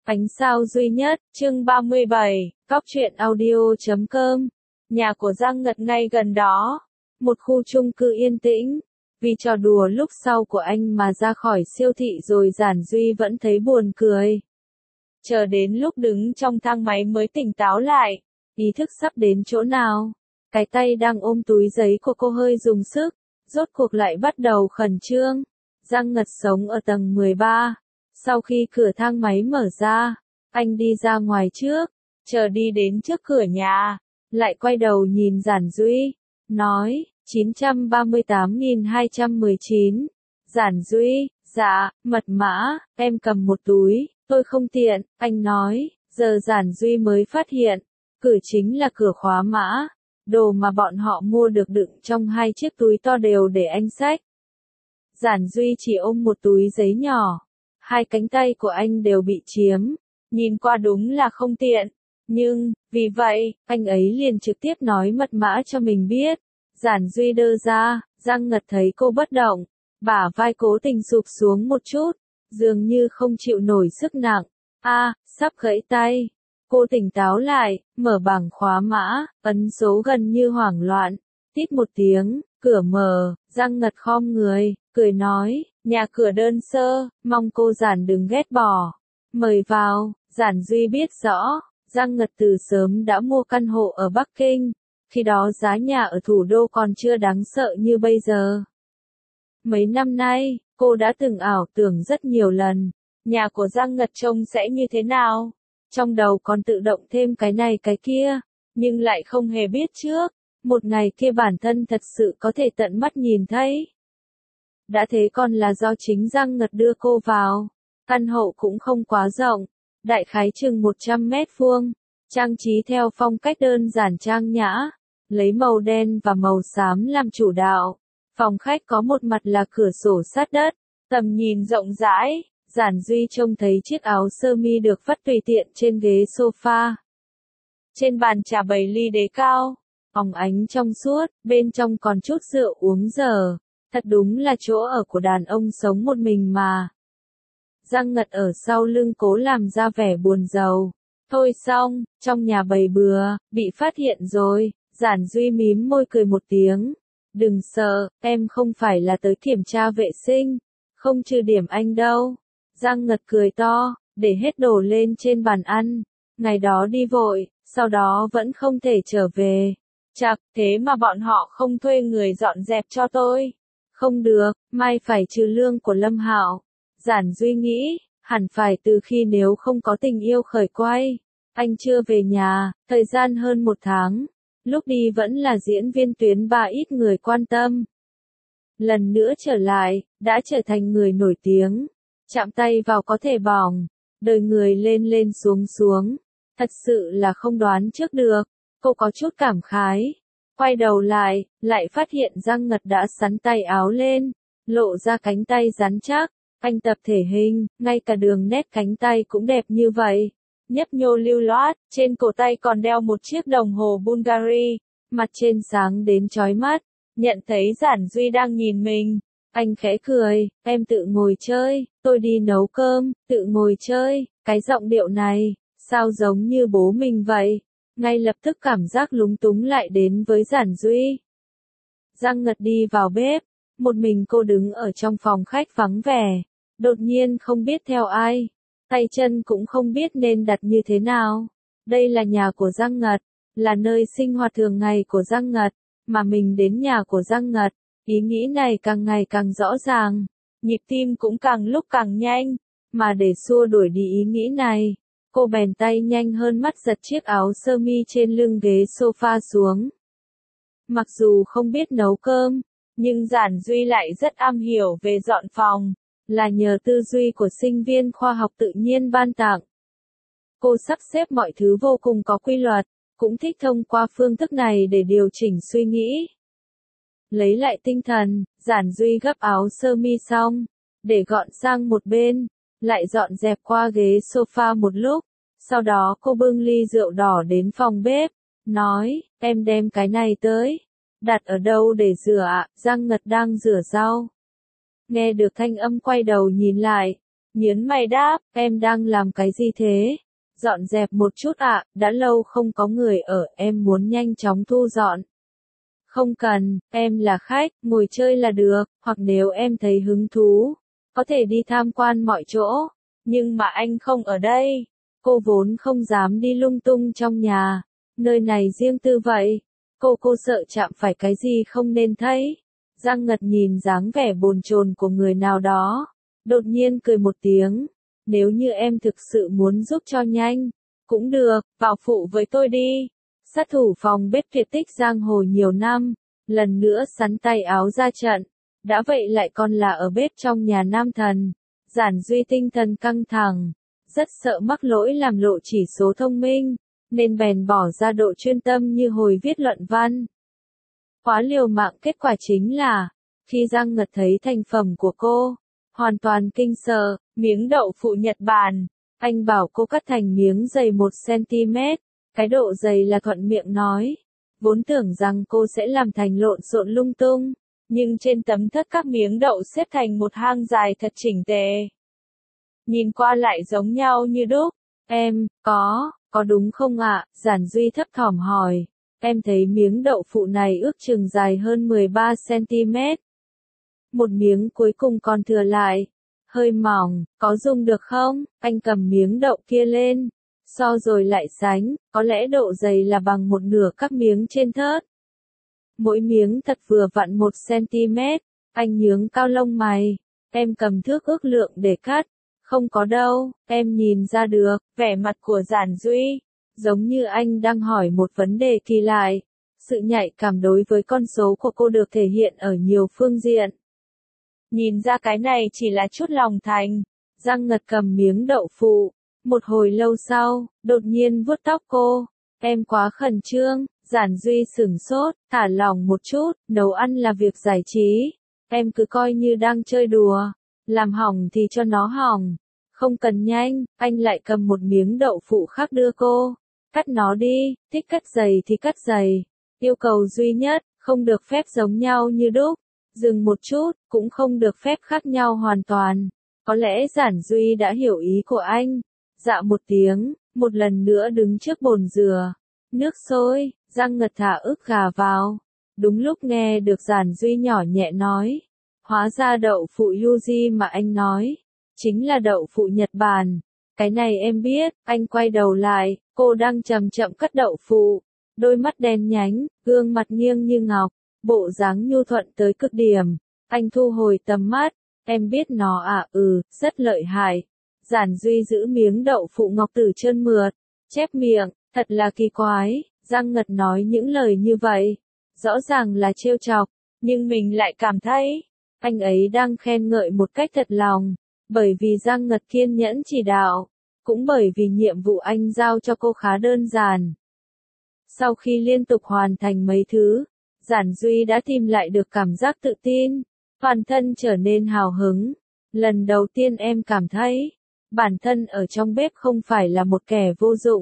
Ánh sao duy nhất, chương 37, Góc truyện audio.com. Nhà của Giang Ngật ngay gần đó. Một khu chung cư yên tĩnh. Vì trò đùa lúc sau của anh mà ra khỏi siêu thị rồi Giản Duy vẫn thấy buồn cười. Chờ đến lúc đứng trong thang máy mới tỉnh táo lại. Ý thức sắp đến chỗ nào. Cái tay đang ôm túi giấy của cô hơi dùng sức. Rốt cuộc lại bắt đầu khẩn trương. Giang Ngật sống ở tầng 13. Sau khi cửa thang máy mở ra, anh đi ra ngoài trước, chờ đi đến trước cửa nhà, lại quay đầu nhìn Giản Duy, nói, 938.219. Giản Duy, dạ, mật mã, em cầm một túi, tôi không tiện, anh nói, giờ Giản Duy mới phát hiện, cửa chính là cửa khóa mã, đồ mà bọn họ mua được đựng trong hai chiếc túi to đều để anh xách. Giản Duy chỉ ôm một túi giấy nhỏ. Hai cánh tay của anh đều bị chiếm, nhìn qua đúng là không tiện, nhưng, vì vậy, anh ấy liền trực tiếp nói mật mã cho mình biết. Giản Duy đơ ra, Giang Ngật thấy cô bất động, bả vai cố tình sụp xuống một chút, dường như không chịu nổi sức nặng, sắp gãy tay. Cô tỉnh táo lại, mở bảng khóa mã, ấn số gần như hoảng loạn, tít một tiếng, cửa mở, Giang Ngật khom người, cười nói, nhà cửa đơn sơ, mong cô Giản đừng ghét bỏ. Mời vào. Giản Duy biết rõ, Giang Ngật từ sớm đã mua căn hộ ở Bắc Kinh, khi đó giá nhà ở thủ đô còn chưa đáng sợ như bây giờ. Mấy năm nay, cô đã từng ảo tưởng rất nhiều lần, nhà của Giang Ngật trông sẽ như thế nào, trong đầu còn tự động thêm cái này cái kia, nhưng lại không hề biết trước, một ngày kia bản thân thật sự có thể tận mắt nhìn thấy. Đã thế còn là do chính Giang Ngật đưa cô vào. Căn hộ cũng không quá rộng, đại khái chừng 100 mét vuông, trang trí theo phong cách đơn giản trang nhã, lấy màu đen và màu xám làm chủ đạo. Phòng khách có một mặt là cửa sổ sát đất, tầm nhìn rộng rãi. Giản Duy trông thấy chiếc áo sơ mi được vắt tùy tiện trên ghế sofa. Trên bàn trà bày ly đế cao, óng ánh trong suốt, bên trong còn chút rượu uống dở. Thật đúng là chỗ ở của đàn ông sống một mình mà. Giang Ngật ở sau lưng cố làm ra vẻ buồn rầu. Thôi xong, trong nhà bày bừa, bị phát hiện rồi. Giản Duy mím môi cười một tiếng. Đừng sợ, em không phải là tới kiểm tra vệ sinh, không trừ điểm anh đâu. Giang Ngật cười to, để hết đồ lên trên bàn ăn. Ngày đó đi vội, sau đó vẫn không thể trở về. Chạc, thế mà bọn họ không thuê người dọn dẹp cho tôi. Không được, mai phải trừ lương của Lâm Hạo. Giản Duy nghĩ, hẳn phải từ khi nếu không có tình yêu khởi quay. Anh chưa về nhà, thời gian hơn 1 tháng. Lúc đi vẫn là diễn viên tuyến 3 ít người quan tâm. Lần nữa trở lại, đã trở thành người nổi tiếng. Chạm tay vào có thể bỏng, đời người lên lên xuống xuống. Thật sự là không đoán trước được. Cô có chút cảm khái. Quay đầu lại, lại phát hiện Giang Ngật đã xắn tay áo lên, lộ ra cánh tay rắn chắc. Anh tập thể hình, ngay cả đường nét cánh tay cũng đẹp như vậy. Nhấp nhô lưu loát, trên cổ tay còn đeo một chiếc đồng hồ Bulgari, mặt trên sáng đến chói mắt. Nhận thấy Giản Duy đang nhìn mình, anh khẽ cười, em tự ngồi chơi, tôi đi nấu cơm, tự ngồi chơi. Cái giọng điệu này, sao giống như bố mình vậy? Ngay lập tức cảm giác lúng túng lại đến với Giản Duy. Giang Ngật đi vào bếp, một mình cô đứng ở trong phòng khách vắng vẻ, đột nhiên không biết theo ai, tay chân cũng không biết nên đặt như thế nào. Đây là nhà của Giang Ngật, là nơi sinh hoạt thường ngày của Giang Ngật, mà mình đến nhà của Giang Ngật, ý nghĩ này càng ngày càng rõ ràng, nhịp tim cũng càng lúc càng nhanh, mà để xua đuổi đi ý nghĩ này. Cô bèn tay nhanh hơn mắt giật chiếc áo sơ mi trên lưng ghế sofa xuống. Mặc dù không biết nấu cơm, nhưng Giản Duy lại rất am hiểu về dọn phòng, là nhờ tư duy của sinh viên khoa học tự nhiên ban tặng. Cô sắp xếp mọi thứ vô cùng có quy luật, cũng thích thông qua phương thức này để điều chỉnh suy nghĩ. Lấy lại tinh thần, Giản Duy gấp áo sơ mi xong, để gọn sang một bên. Lại dọn dẹp qua ghế sofa một lúc, sau đó cô bưng ly rượu đỏ đến phòng bếp, nói, em đem cái này tới, đặt ở đâu để rửa ạ? Giang Ngật đang rửa rau. Nghe được thanh âm quay đầu nhìn lại, Nhớn mày đáp, em đang làm cái gì thế? Dọn dẹp một chút ạ, đã lâu không có người ở, em muốn nhanh chóng thu dọn. Không cần, em là khách, ngồi chơi là được, hoặc nếu em thấy hứng thú, có thể đi tham quan mọi chỗ. Nhưng mà anh không ở đây. Cô vốn không dám đi lung tung trong nhà. Nơi này riêng tư vậy. Cô sợ chạm phải cái gì không nên thấy. Giang Ngật nhìn dáng vẻ bồn chồn của người nào đó. Đột nhiên cười một tiếng. Nếu như em thực sự muốn giúp cho nhanh, cũng được, vào phụ với tôi đi. Sát thủ phòng bếp tuyệt tích giang hồ nhiều năm, lần nữa sắn tay áo ra trận. Đã vậy lại còn là ở bếp trong nhà nam thần. Giản Duy tinh thần căng thẳng, rất sợ mắc lỗi làm lộ chỉ số thông minh, nên bèn bỏ ra độ chuyên tâm như hồi viết luận văn. Quá liều mạng, kết quả chính là, khi Giang Ngật thấy thành phẩm của cô, hoàn toàn kinh sợ. Miếng đậu phụ Nhật Bản, anh bảo cô cắt thành miếng dày 1 cm, cái độ dày là thuận miệng nói. Vốn tưởng rằng cô sẽ làm thành lộn xộn lung tung, nhưng trên tấm thất các miếng đậu xếp thành một hàng dài thật chỉnh tề. Nhìn qua lại giống nhau như đúc. Em, có đúng không ạ? Giản Duy thấp thỏm hỏi. Em thấy miếng đậu phụ này ước chừng dài hơn 13 cm. Một miếng cuối cùng còn thừa lại. Hơi mỏng, có dùng được không? Anh cầm miếng đậu kia lên. So rồi lại sánh, có lẽ độ dày là bằng một nửa các miếng trên thớt. Mỗi miếng thật vừa vặn 1 cm. Anh nhướng cao lông mày. Em cầm thước ước lượng để cắt. Không có đâu, em nhìn ra được. Vẻ mặt của Giản Duy, giống như anh đang hỏi một vấn đề kỳ lạ. Sự nhạy cảm đối với con số của cô được thể hiện ở nhiều phương diện. Nhìn ra cái này chỉ là chút lòng thành. Giang Ngật cầm miếng đậu phụ. Một hồi lâu sau, đột nhiên vuốt tóc cô. Em quá khẩn trương. Giản Duy sửng sốt, thả lỏng một chút, nấu ăn là việc giải trí. Em cứ coi như đang chơi đùa. Làm hỏng thì cho nó hỏng. Không cần nhanh, anh lại cầm một miếng đậu phụ khác đưa cô. Cắt nó đi, thích cắt dày thì cắt dày. Yêu cầu duy nhất, không được phép giống nhau như đúc. Dừng một chút, cũng không được phép khác nhau hoàn toàn. Có lẽ Giản Duy đã hiểu ý của anh. Dạ một tiếng, một lần nữa đứng trước bồn dừa. Nước sôi, Giang Ngật thả ức gà vào. Đúng lúc nghe được Giản Duy nhỏ nhẹ nói. Hóa ra đậu phụ Yuji mà anh nói, chính là đậu phụ Nhật Bản. Cái này em biết. Anh quay đầu lại, cô đang chậm chậm cắt đậu phụ. Đôi mắt đen nhánh, gương mặt nghiêng như ngọc, bộ dáng nhu thuận tới cực điểm. Anh thu hồi tầm mắt. Em biết nó à? Rất lợi hại. Giản Duy giữ miếng đậu phụ ngọc tử trơn mượt, chép miệng, thật là kỳ quái. Giang Ngật nói những lời như vậy, rõ ràng là trêu chọc, nhưng mình lại cảm thấy anh ấy đang khen ngợi một cách thật lòng, bởi vì Giang Ngật kiên nhẫn chỉ đạo, cũng bởi vì nhiệm vụ anh giao cho cô khá đơn giản. Sau khi liên tục hoàn thành mấy thứ, Giản Duy đã tìm lại được cảm giác tự tin, toàn thân trở nên hào hứng. Lần đầu tiên em cảm thấy, bản thân ở trong bếp không phải là một kẻ vô dụng.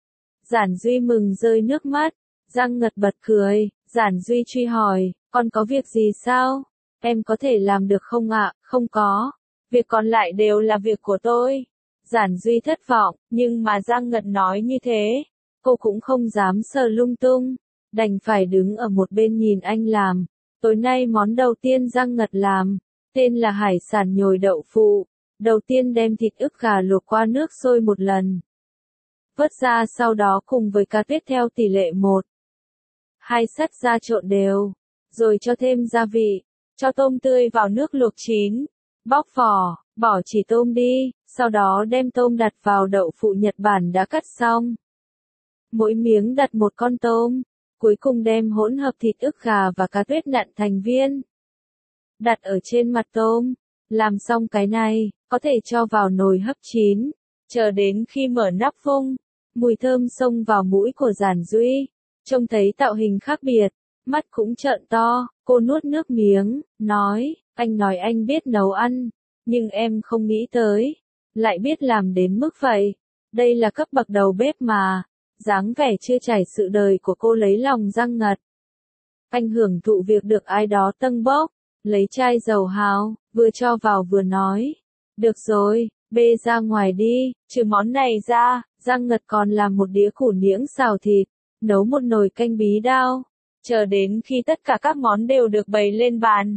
Giản Duy mừng rơi nước mắt, Giang Ngật bật cười, Giản Duy truy hỏi, con có việc gì sao? Em có thể làm được không ạ? Không có. Việc còn lại đều là việc của tôi. Giản Duy thất vọng, nhưng mà Giang Ngật nói như thế, cô cũng không dám sờ lung tung, đành phải đứng ở một bên nhìn anh làm. Tối nay món đầu tiên Giang Ngật làm, tên là hải sản nhồi đậu phụ. Đầu tiên đem thịt ức gà luộc qua nước sôi một lần. Vớt ra sau đó cùng với cá tuyết theo tỷ lệ 1:2 sắt ra trộn đều, rồi cho thêm gia vị. Cho tôm tươi vào nước luộc chín, bóc vỏ, bỏ chỉ tôm đi, sau đó đem tôm đặt vào đậu phụ Nhật Bản đã cắt xong. Mỗi miếng đặt một con tôm, cuối cùng đem hỗn hợp thịt ức gà và cá tuyết nặn thành viên. Đặt ở trên mặt tôm, làm xong cái này, có thể cho vào nồi hấp chín, chờ đến khi mở nắp vung, mùi thơm xông vào mũi của Giản Duy, trông thấy tạo hình khác biệt. Mắt cũng trợn to, cô nuốt nước miếng, nói, anh nói anh biết nấu ăn, nhưng em không nghĩ tới, lại biết làm đến mức vậy. Đây là cấp bậc đầu bếp mà. Dáng vẻ chưa trải sự đời của cô lấy lòng Giang Ngật. Anh hưởng thụ việc được ai đó tâng bốc, lấy chai dầu hào, vừa cho vào vừa nói, Được rồi, bê ra ngoài đi, trừ món này ra, Giang Ngật còn làm một đĩa củ niễng xào thịt, nấu một nồi canh bí đao, chờ đến khi tất cả các món đều được bày lên bàn.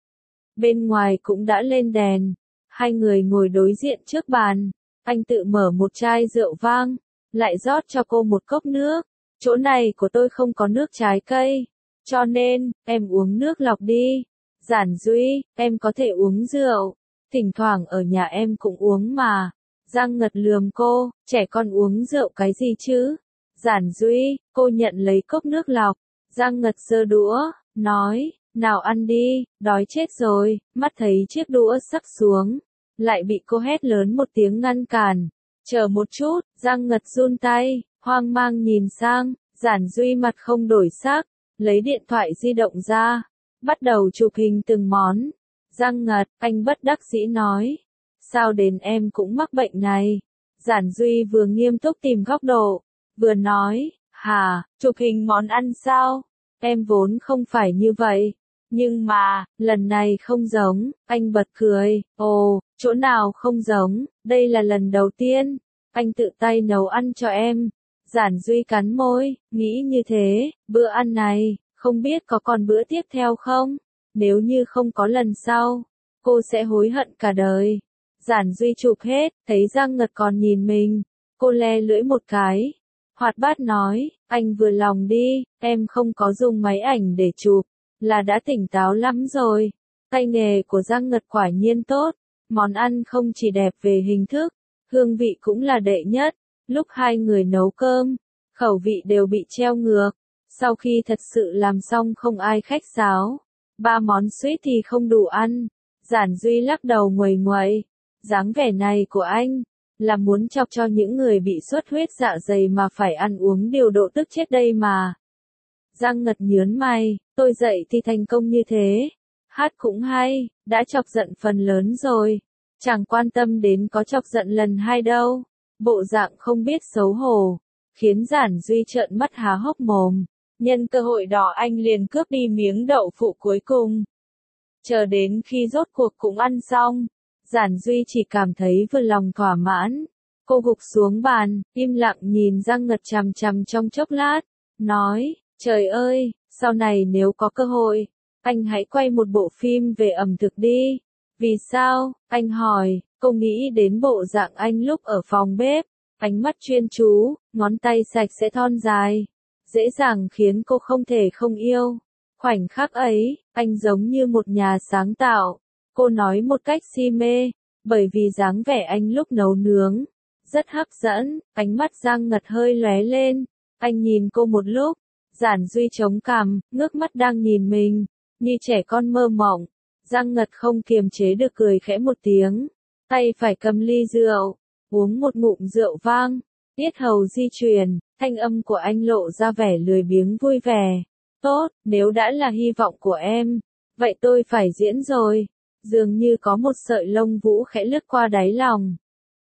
Bên ngoài cũng đã lên đèn, hai người ngồi đối diện trước bàn, anh tự mở một chai rượu vang, lại rót cho cô một cốc nước, chỗ này của tôi không có nước trái cây, cho nên, em uống nước lọc đi. Giản Duy, em có thể uống rượu, thỉnh thoảng ở nhà em cũng uống mà. Giang Ngật lườm cô, trẻ con uống rượu cái gì chứ? Giản Duy, cô nhận lấy cốc nước lọc. Giang Ngật giơ đũa, nói, nào ăn đi, đói chết rồi, mắt thấy chiếc đũa sắp xuống. Lại bị cô hét lớn một tiếng ngăn cản. Chờ một chút, Giang Ngật run tay, hoang mang nhìn sang, Giản Duy mặt không đổi sắc, lấy điện thoại di động ra, bắt đầu chụp hình từng món. Giang Ngật, anh bất đắc dĩ nói, sao đến em cũng mắc bệnh này? Giản Duy vừa nghiêm túc tìm góc độ, vừa nói, hả, chụp hình món ăn sao? Em vốn không phải như vậy. Nhưng mà, lần này không giống, anh bật cười, ồ, chỗ nào không giống, đây là lần đầu tiên, anh tự tay nấu ăn cho em. Giản Duy cắn môi, nghĩ như thế, bữa ăn này, không biết có còn bữa tiếp theo không? Nếu như không có lần sau, cô sẽ hối hận cả đời. Giản Duy chụp hết, thấy Giang Ngật còn nhìn mình, cô le lưỡi một cái. Hoạt bát nói, anh vừa lòng đi, em không có dùng máy ảnh để chụp, là đã tỉnh táo lắm rồi. Tay nghề của Giang Ngật quả nhiên tốt, món ăn không chỉ đẹp về hình thức, hương vị cũng là đệ nhất. Lúc hai người nấu cơm, khẩu vị đều bị treo ngược. Sau khi thật sự làm xong không ai khách sáo, 3 món suýt thì không đủ ăn. Giản Duy lắc đầu nguầy nguậy, dáng vẻ này của anh, là muốn chọc cho những người bị xuất huyết dạ dày mà phải ăn uống điều độ tức chết đây mà. Giang Ngật nhớn mày, tôi dậy thì thành công như thế, hát cũng hay, đã chọc giận phần lớn rồi, chẳng quan tâm đến có chọc giận lần hai đâu. Bộ dạng không biết xấu hổ, khiến Giản Duy trợn mắt há hốc mồm. Nhân cơ hội đó anh liền cướp đi miếng đậu phụ cuối cùng. Chờ đến khi rốt cuộc cũng ăn xong, Giản Duy chỉ cảm thấy vừa lòng thỏa mãn. Cô gục xuống bàn, im lặng nhìn Giang Ngật chằm chằm trong chốc lát, nói, trời ơi, sau này nếu có cơ hội, anh hãy quay một bộ phim về ẩm thực đi. Vì sao? Anh hỏi. Cô nghĩ đến bộ dạng anh lúc ở phòng bếp, ánh mắt chuyên chú, ngón tay sạch sẽ thon dài, dễ dàng khiến cô không thể không yêu. Khoảnh khắc ấy, anh giống như một nhà sáng tạo, cô nói một cách si mê, bởi vì dáng vẻ anh lúc nấu nướng, rất hấp dẫn. Ánh mắt Giang Ngật hơi lóe lên, anh nhìn cô một lúc, Giản Duy chống cằm, ngước mắt đang nhìn mình, như trẻ con mơ mộng. Giang Ngật không kiềm chế được cười khẽ một tiếng. Tay phải cầm ly rượu, uống một ngụm rượu vang, yết hầu di chuyển, thanh âm của anh lộ ra vẻ lười biếng vui vẻ. Tốt, nếu đã là hy vọng của em, vậy tôi phải diễn rồi. Dường như có một sợi lông vũ khẽ lướt qua đáy lòng.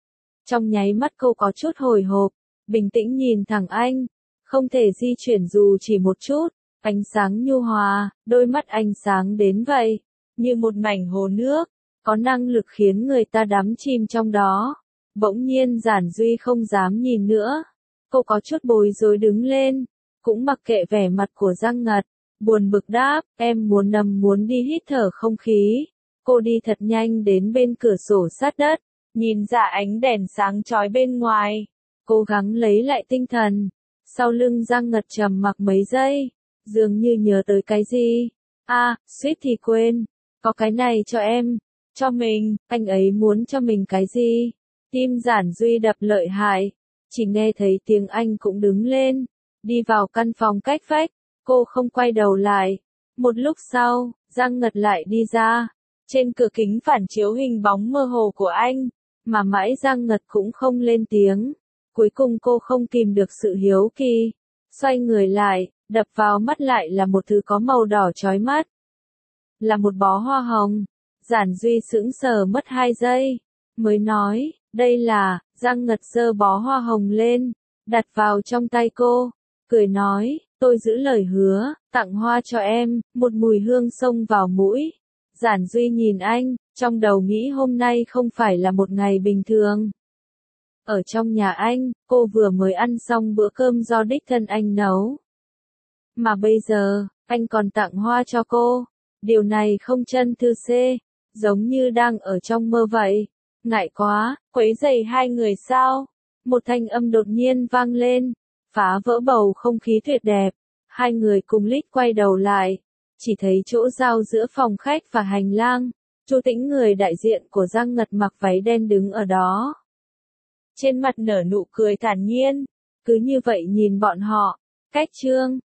Trong nháy mắt cô có chút hồi hộp, bình tĩnh nhìn thẳng anh, không thể di chuyển dù chỉ một chút, ánh sáng nhu hòa, đôi mắt anh sáng đến vậy, như một mảnh hồ nước, có năng lực khiến người ta đắm chìm trong đó. Bỗng nhiên Giản Duy không dám nhìn nữa, cô có chút bối rối đứng lên, cũng mặc kệ vẻ mặt của Giang Ngật, buồn bực đáp, em muốn đi hít thở không khí. Cô đi thật nhanh đến bên cửa sổ sát đất, nhìn ra ánh đèn sáng chói bên ngoài, cố gắng lấy lại tinh thần. Sau lưng Giang Ngật trầm mặc mấy giây, dường như nhớ tới cái gì. Suýt thì quên, có cái này cho em, cho mình, anh ấy muốn cho mình cái gì? Tim Giản Duy đập lợi hại, chỉ nghe thấy tiếng anh cũng đứng lên, đi vào căn phòng cách vách, cô không quay đầu lại. Một lúc sau, Giang Ngật lại đi ra, trên cửa kính phản chiếu hình bóng mơ hồ của anh, mà mãi Giang Ngật cũng không lên tiếng. Cuối cùng cô không kìm được sự hiếu kỳ, xoay người lại, đập vào mắt lại là một thứ có màu đỏ chói mắt. Là một bó hoa hồng. Giản Duy sững sờ mất 2 giây, mới nói, đây là. Giang Ngật giơ bó hoa hồng lên, đặt vào trong tay cô, cười nói, tôi giữ lời hứa, tặng hoa cho em. Một mùi hương xông vào mũi. Giản Duy nhìn anh, Trong đầu nghĩ hôm nay không phải là một ngày bình thường. Ở trong nhà anh, cô vừa mới ăn xong bữa cơm do đích thân anh nấu. Mà bây giờ, anh còn tặng hoa cho cô. Điều này không chân thư xê, giống như đang ở trong mơ vậy. Ngại quá, quấy rầy hai người sao? Một thanh âm đột nhiên vang lên, phá vỡ bầu không khí tuyệt đẹp. Hai người cùng lít quay đầu lại, chỉ thấy chỗ giao giữa phòng khách và hành lang. Chu Tĩnh, người đại diện của Giang Ngật, mặc váy đen đứng ở đó. Trên mặt nở nụ cười thản nhiên, cứ như vậy nhìn bọn họ. Cách chương